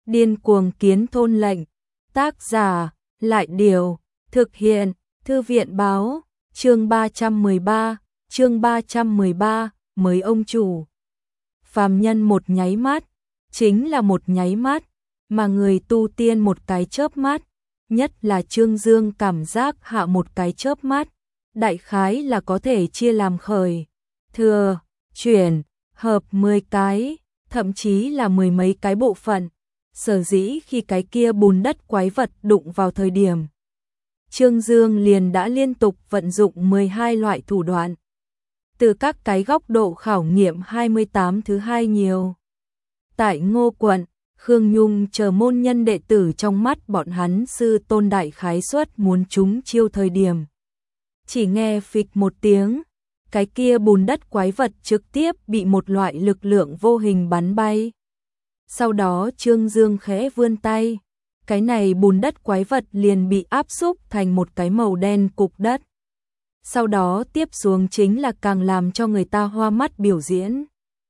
Điên cuồng kiến thôn lệnh. Tác giả, Lại Điều, thực hiện, Thư viện báo, chương 313, mới ông chủ. Phàm nhân một nháy mắt, chính là một nháy mắt, mà người tu tiên một cái chớp mắt, nhất là Trương Dương cảm giác hạ một cái chớp mắt, đại khái là có thể chia làm khởi, thừa, chuyển, hợp 10 cái, thậm chí là mười mấy cái bộ phận. Sở dĩ khi cái kia bùn đất quái vật đụng vào thời điểm, Trương Dương liền đã liên tục vận dụng 12 loại thủ đoạn. Từ các cái góc độ khảo nghiệm 28 thứ hai nhiều. Tại Ngô quận, Khương Nhung chờ môn nhân đệ tử trong mắt bọn hắn sư tôn đại khái suất muốn chúng chiêu thời điểm. Chỉ nghe phịch một tiếng, cái kia bùn đất quái vật trực tiếp bị một loại lực lượng vô hình bắn bay. Sau đó Trương Dương khẽ vươn tay, cái này bùn đất quái vật liền bị áp xúc thành một cái màu đen cục đất. Sau đó tiếp xuống chính là càng làm cho người ta hoa mắt biểu diễn.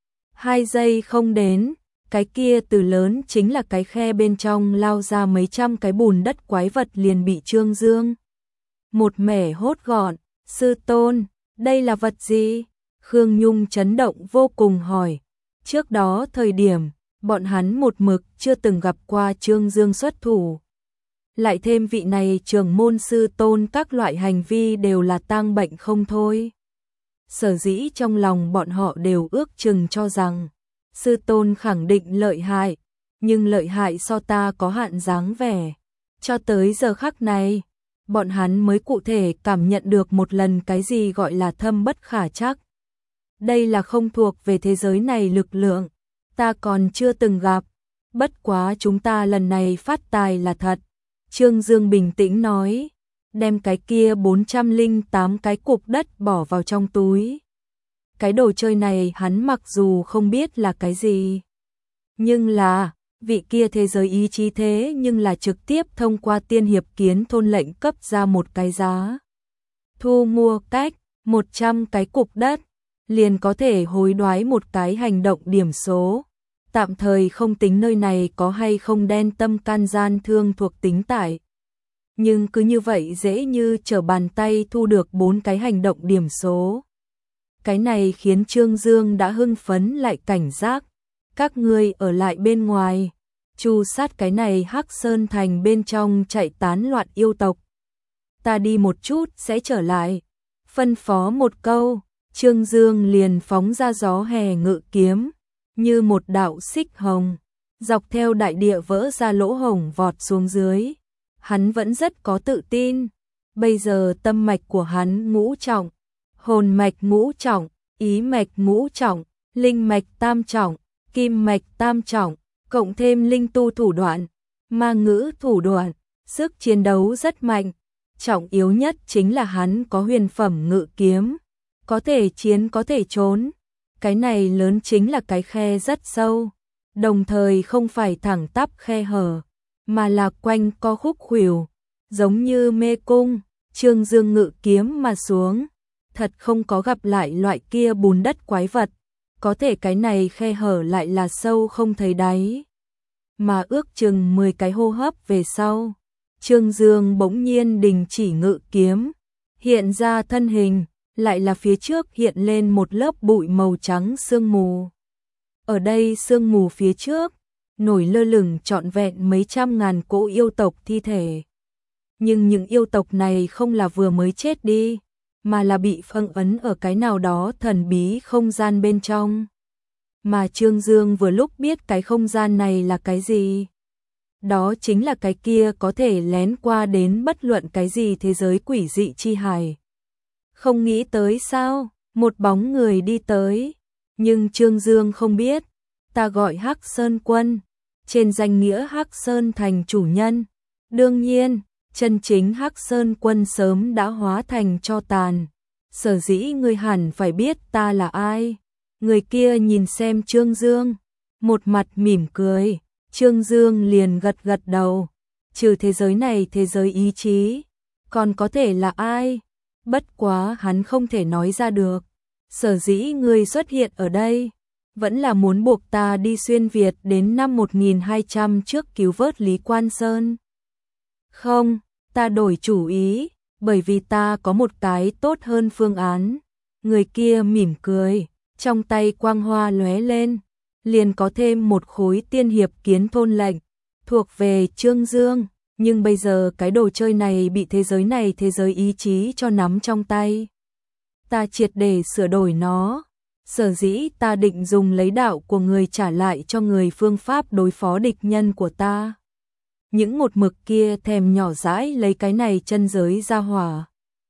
2 giây không đến, cái kia từ lớn chính là cái khe bên trong lao ra mấy trăm cái bùn đất quái vật liền bị Trương Dương một mẻ hốt gọn. Sư tôn, đây là vật gì? Khương Nhung chấn động vô cùng hỏi. Trước đó thời điểm, bọn hắn một mực chưa từng gặp qua Trương Dương xuất thủ. Lại thêm vị này trưởng môn sư tôn các loại hành vi đều là tang bệnh không thôi. Sở dĩ trong lòng bọn họ đều ước chừng cho rằng sư tôn khẳng định lợi hại, nhưng lợi hại so ta có hạn dáng vẻ. Cho tới giờ khắc này, bọn hắn mới cụ thể cảm nhận được một lần cái gì gọi là thâm bất khả trắc. Đây là không thuộc về thế giới này lực lượng, ta còn chưa từng gặp, bất quá chúng ta lần này phát tài là thật. Trương Dương bình tĩnh nói, đem cái kia 408 cái cục đất bỏ vào trong túi. Cái đồ chơi này hắn mặc dù không biết là cái gì, nhưng là vị kia thế giới ý chí thế nhưng là trực tiếp thông qua tiên hiệp kiến thôn lệnh cấp ra một cái giá. Thu mua cách 100 cái cục đất, liền có thể hối đoái một cái hành động điểm số. Tạm thời không tính nơi này có hay không đen tâm can gian thương thuộc tính tải. Nhưng cứ như vậy dễ như trở bàn tay thu được 4 cái hành động điểm số. Cái này khiến Trương Dương đã hưng phấn lại cảnh giác. Các ngươi ở lại bên ngoài, tru sát cái này Hắc Sơn Thành bên trong chạy tán loạn yêu tộc. Ta đi một chút sẽ trở lại. Phân phó một câu, Trương Dương liền phóng ra gió hè ngự kiếm, như một đạo xích hồng, dọc theo đại địa vỡ ra lỗ hổng vọt xuống dưới. Hắn vẫn rất có tự tin, bây giờ tâm mạch của hắn ngũ trọng, hồn mạch ngũ trọng, ý mạch ngũ trọng, linh mạch tam trọng, kim mạch tam trọng, cộng thêm linh tu thủ đoạn, ma ngữ thủ đoạn, sức chiến đấu rất mạnh. Trọng yếu nhất chính là hắn có huyền phẩm ngự kiếm, có thể chiến có thể trốn. Cái này lớn chính là cái khe rất sâu, đồng thời không phải thẳng tắp khe hở, mà là quanh co khúc khuỷu, giống như mê cung. Trương Dương ngự kiếm mà xuống, thật không có gặp lại loại kia bùn đất quái vật, có thể cái này khe hở lại là sâu không thấy đáy. Mà ước chừng 10 cái hô hấp về sau, Trương Dương bỗng nhiên đình chỉ ngự kiếm, hiện ra thân hình, lại là phía trước hiện lên một lớp bụi màu trắng sương mù. Ở đây sương mù phía trước, nổi lơ lửng trọn vẹn mấy trăm ngàn cỗ yêu tộc thi thể. Nhưng những yêu tộc này không là vừa mới chết đi, mà là bị phong ấn ở cái nào đó thần bí không gian bên trong. Mà Trương Dương vừa lúc biết cái không gian này là cái gì. Đó chính là cái kia có thể lén qua đến bất luận cái gì thế giới quỷ dị chi hải. Không nghĩ tới sao, một bóng người đi tới, nhưng Trương Dương không biết, ta gọi Hắc Sơn Quân, trên danh nghĩa Hắc Sơn Thành chủ nhân. Đương nhiên, chân chính Hắc Sơn Quân sớm đã hóa thành tro tàn, sở dĩ ngươi hẳn phải biết ta là ai. Người kia nhìn xem Trương Dương, một mặt mỉm cười. Trương Dương liền gật gật đầu, trừ thế giới này thế giới ý chí, còn có thể là ai? Bất quá hắn không thể nói ra được. Sở dĩ ngươi xuất hiện ở đây, vẫn là muốn buộc ta đi xuyên Việt đến năm 1200 trước cứu vớt Lý Quan Sơn. Không, ta đổi chủ ý, bởi vì ta có một cái tốt hơn phương án. Người kia mỉm cười, trong tay quang hoa lóe lên, liền có thêm một khối tiên hiệp kiến thôn lệnh, thuộc về Trương Dương, nhưng bây giờ cái đồ chơi này bị thế giới ý chí cho nắm trong tay. Ta triệt để sửa đổi nó, sở dĩ ta định dùng lấy đạo của người trả lại cho người phương pháp đối phó địch nhân của ta. Những một mực kia thèm nhỏ dãi lấy cái này chân giới ra hỏa.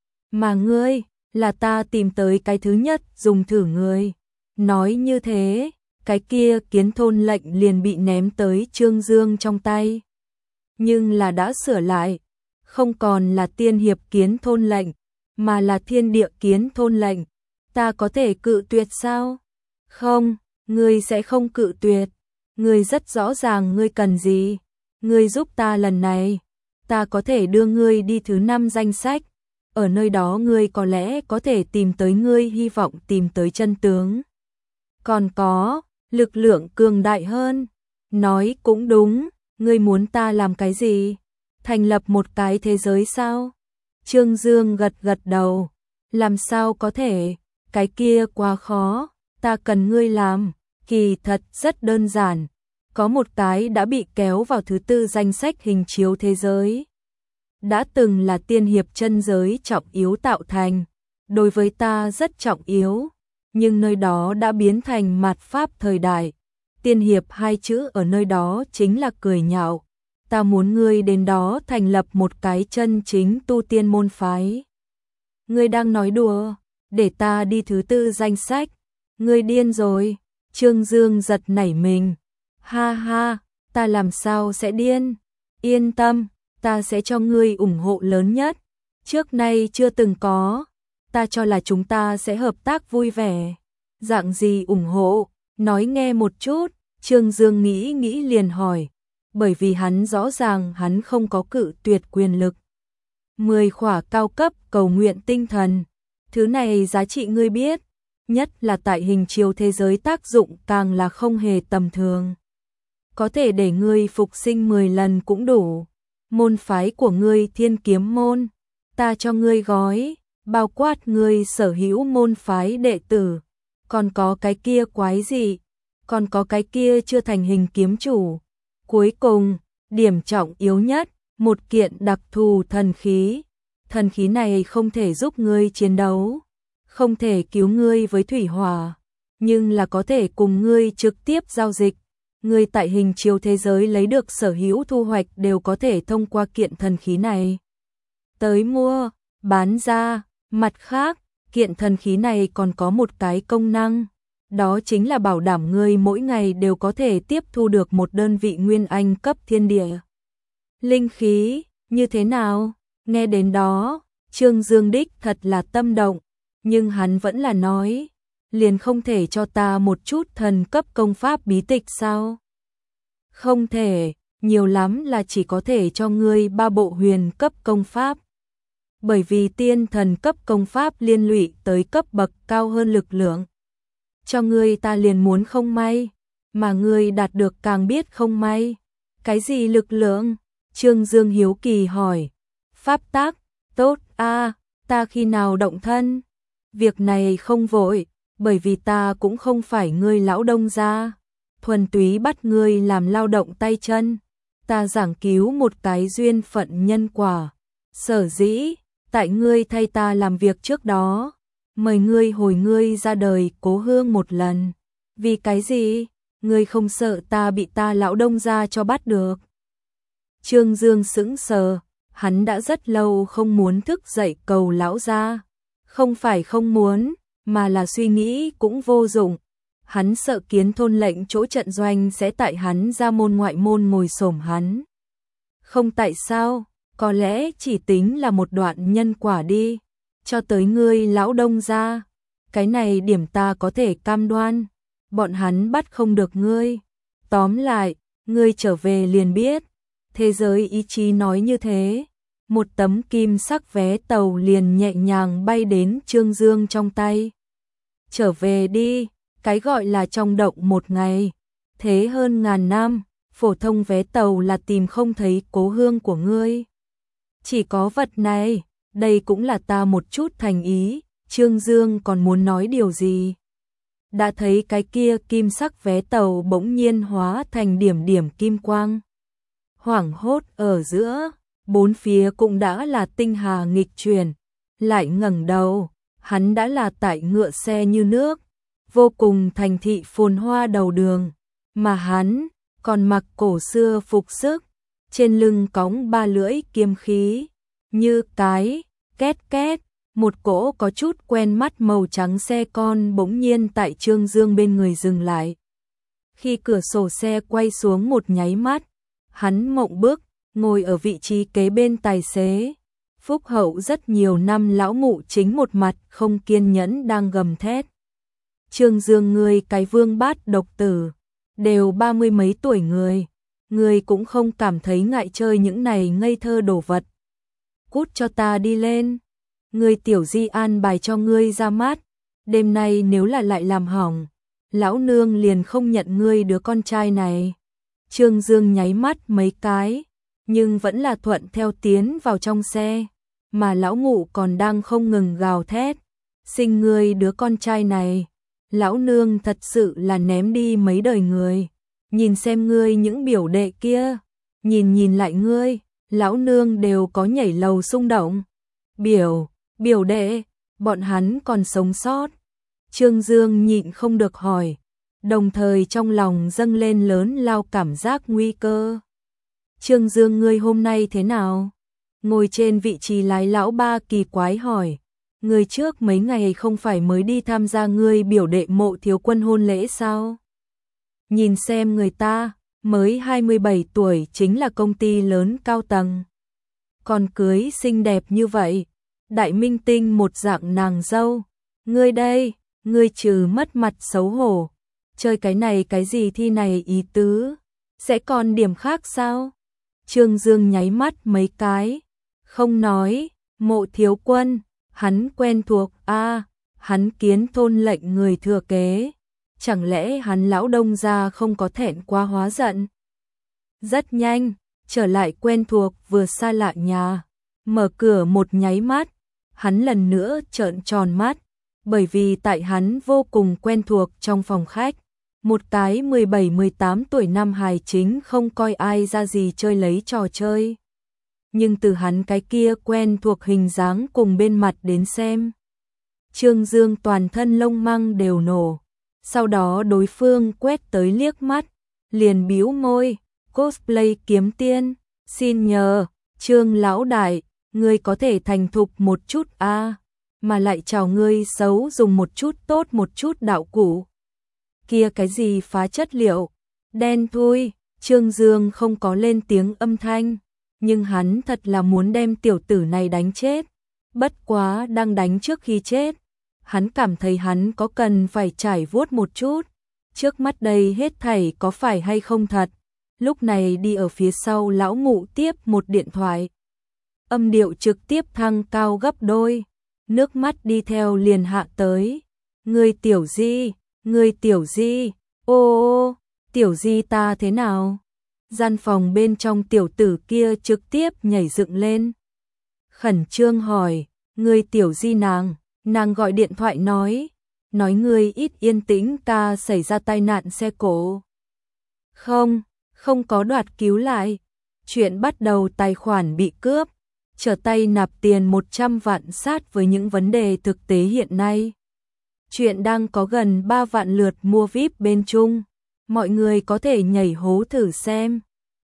Mà ngươi, là ta tìm tới cái thứ nhất dùng thử ngươi. Nói như thế, cái kia kiến thôn lệnh liền bị ném tới Trương Dương trong tay. Nhưng là đã sửa lại, không còn là tiên hiệp kiến thôn lệnh, mà là thiên địa kiến thôn lệnh. Ta có thể cự tuyệt sao? Không, ngươi sẽ không cự tuyệt. Ngươi rất rõ ràng ngươi cần gì. Ngươi giúp ta lần này, ta có thể đưa ngươi đi thứ 5 danh sách. Ở nơi đó ngươi có lẽ có thể tìm tới ngươi hy vọng tìm tới chân tướng. Còn có, lực lượng cường đại hơn. Nói cũng đúng, ngươi muốn ta làm cái gì? Thành lập một cái thế giới sao? Trương Dương gật gật đầu. Làm sao có thể, cái kia quá khó, ta cần ngươi làm. Kỳ thật rất đơn giản. Có một cái đã bị kéo vào thứ 4 danh sách hình chiếu thế giới. Đã từng là tiên hiệp chân giới trọng yếu tạo thành, đối với ta rất trọng yếu, nhưng nơi đó đã biến thành mạt pháp thời đại. Tiên hiệp 2 chữ ở nơi đó chính là cười nhạo. Ta muốn ngươi đến đó thành lập một cái chân chính tu tiên môn phái. Ngươi đang nói đùa, để ta đi thứ 4 danh sách. Ngươi điên rồi. Trương Dương giật nảy mình. Ha ha, ta làm sao sẽ điên? Yên tâm, ta sẽ cho ngươi ủng hộ lớn nhất. Trước nay chưa từng có, ta cho là chúng ta sẽ hợp tác vui vẻ. Dạng gì ủng hộ? Nói nghe một chút. Trương Dương nghĩ liền hỏi, bởi vì hắn rõ ràng hắn không có cự tuyệt quyền lực. 10 khỏa cao cấp cầu nguyện tinh thần, thứ này giá trị ngươi biết, nhất là tại hình chiếu thế giới tác dụng càng là không hề tầm thường. Có thể để ngươi phục sinh 10 lần cũng đủ. Môn phái của ngươi Thiên Kiếm môn, ta cho ngươi gói, bao quát ngươi sở hữu môn phái đệ tử. Còn có cái kia quái gì? Còn có cái kia chưa thành hình kiếm chủ. Cuối cùng, điểm trọng yếu nhất, một kiện đặc thù thần khí. Thần khí này không thể giúp ngươi chiến đấu, không thể cứu ngươi với thủy hỏa, nhưng là có thể cùng ngươi trực tiếp giao dịch. Ngươi tại hình chiếu thế giới lấy được sở hữu thu hoạch đều có thể thông qua kiện thần khí này tới mua, bán ra. Mặt khác, kiện thần khí này còn có một cái công năng, đó chính là bảo đảm ngươi mỗi ngày đều có thể tiếp thu được một đơn vị nguyên anh cấp thiên địa linh khí. Như thế nào? Nghe đến đó, Trương Dương đích thật là tâm động, nhưng hắn vẫn là nói, liền không thể cho ta một chút thần cấp công pháp bí tịch sao? Không thể, nhiều lắm là chỉ có thể cho ngươi 3 bộ huyền cấp công pháp. Bởi vì tiên thần cấp công pháp liên lụy tới cấp bậc cao hơn lực lượng. Cho ngươi ta liền muốn không may, mà ngươi đạt được càng biết không may. Cái gì lực lượng? Trương Dương hiếu kỳ hỏi. Pháp tác, tốt a, ta khi nào động thân? Việc này không vội, bởi vì ta cũng không phải ngươi lão đông gia, thuần túy bắt ngươi làm lao động tay chân. Ta giảng cứu một cái duyên phận nhân quả. Sở dĩ, tại ngươi thay ta làm việc trước đó, mời ngươi hồi ngươi ra đời cố hương một lần. Vì cái gì? Ngươi không sợ ta bị ta lão đông gia cho bắt được? Trương Dương sững sờ, hắn đã rất lâu không muốn thức dậy cầu lão gia. Không phải không muốn, mà là suy nghĩ cũng vô dụng. Hắn sợ kiến thôn lệnh chỗ trận doanh sẽ tại hắn ra môn ngoại môn ngồi xổm hắn. Không tại sao, có lẽ chỉ tính là một đoạn nhân quả đi, cho tới ngươi lão đông gia. Cái này điểm ta có thể cam đoan, bọn hắn bắt không được ngươi. Tóm lại, ngươi trở về liền biết, thế giới ý chí nói như thế. Một tấm kim sắc vé tàu liền nhẹ nhàng bay đến Trương Dương trong tay. Trở về đi, Cái gọi là trong động một ngày, thế hơn ngàn năm, phổ thông vé tàu là tìm không thấy cố hương của ngươi. Chỉ có vật này, đây cũng là ta một chút thành ý. Trương Dương còn muốn nói điều gì? Đã thấy cái kia kim sắc vé tàu bỗng nhiên hóa thành điểm điểm kim quang. Hoảng hốt ở giữa, bốn phía cũng đã là tinh hà nghịch chuyển. Lại ngẩng đầu, hắn đã là tại ngựa xe như nước, vô cùng thành thị phồn hoa đầu đường, mà hắn còn mặc cổ xưa phục sức, trên lưng cõng ba lưỡi kiếm khí, như cái két két, một cỗ có chút quen mắt màu trắng xe con bỗng nhiên tại Trương Dương bên người dừng lại. Khi cửa sổ xe quay xuống một nháy mắt, hắn mộng bức, ngồi ở vị trí kế bên tài xế. Phúc hậu rất nhiều năm lão mụ chính một mặt không kiên nhẫn đang gầm thét. Trương Dương ngươi cái vương bát độc tử, đều 30 mấy tuổi người cũng không cảm thấy ngại chơi những này ngây thơ đồ vật. Cút cho ta đi lên, ngươi tiểu di an bài cho ngươi ra mắt, đêm nay nếu là lại làm hỏng, lão nương liền không nhận ngươi đứa con trai này. Trương Dương nháy mắt mấy cái, nhưng vẫn là thuận theo tiến vào trong xe, mà lão mụ còn đang không ngừng gào thét, sinh ngươi đứa con trai này, lão nương thật sự là ném đi mấy đời người, nhìn xem ngươi những biểu đệ kia, nhìn lại ngươi, lão nương đều có nhảy lầu xung động. Biểu đệ, bọn hắn còn sống sót. Trương Dương nhịn không được hỏi, đồng thời trong lòng dâng lên lớn lao cảm giác nguy cơ. Trương Dương ngươi hôm nay thế nào? Ngồi trên vị trí lái lão ba kỳ quái hỏi, người trước mấy ngày không phải mới đi tham gia ngươi biểu đệ Mộ Thiếu Quân hôn lễ sao? Nhìn xem người ta, mới 27 tuổi chính là công ty lớn cao tầng. Còn cưới xinh đẹp như vậy, đại minh tinh một dạng nàng dâu. Ngươi đây, ngươi trừ mất mặt xấu hổ, chơi cái này cái gì thi này ý tứ, sẽ còn điểm khác sao? Trương Dương nháy mắt mấy cái, không nói, Mộ Thiếu Quân, hắn quen thuộc, hắn kiến thôn lệnh người thừa kế, chẳng lẽ hắn lão đông gia không có thẹn quá hóa giận? Rất nhanh, trở lại quen thuộc vừa xa lạ nhà, mở cửa một nháy mắt, hắn lần nữa trợn tròn mắt, bởi vì tại hắn vô cùng quen thuộc trong phòng khách, một cái 17-18 tuổi nam hài chính không coi ai ra gì chơi lấy trò chơi. Nhưng từ hắn cái kia quen thuộc hình dáng cùng bên mặt đến xem, Trương Dương toàn thân lông măng đều nổ. Sau đó đối phương quét tới liếc mắt, liền bĩu môi, cosplay kiếm tiên, xin nhờ, Trương lão đại, ngươi có thể thành thục một chút mà lại chào ngươi xấu dùng một chút tốt một chút đạo cụ. Kia cái gì phá chất liệu, đen thui, Trương Dương không có lên tiếng âm thanh, nhưng hắn thật là muốn đem tiểu tử này đánh chết, bất quá đang đánh trước khi chết. Hắn cảm thấy hắn có cần phải trải vuốt một chút, trước mắt đây hết thảy có phải hay không thật. Lúc này đi ở phía sau lão mụ tiếp một điện thoại, âm điệu trực tiếp thăng cao gấp đôi, nước mắt đi theo liền hạ tới. Ngươi tiểu di, ô, tiểu di ta thế nào? Gian phòng bên trong tiểu tử kia trực tiếp nhảy dựng lên, khẩn trương hỏi, ngươi tiểu di nàng gọi điện thoại nói ngươi ít yên tĩnh, ta xảy ra tai nạn xe cộ. Không có đoạt cứu lại, chuyện bắt đầu tài khoản bị cướp, trở tay nạp tiền 100 vạn sát với những vấn đề thực tế hiện nay. Chuyện đang có gần 3 vạn lượt mua VIP bên Trung, mọi người có thể nhảy hố thử xem.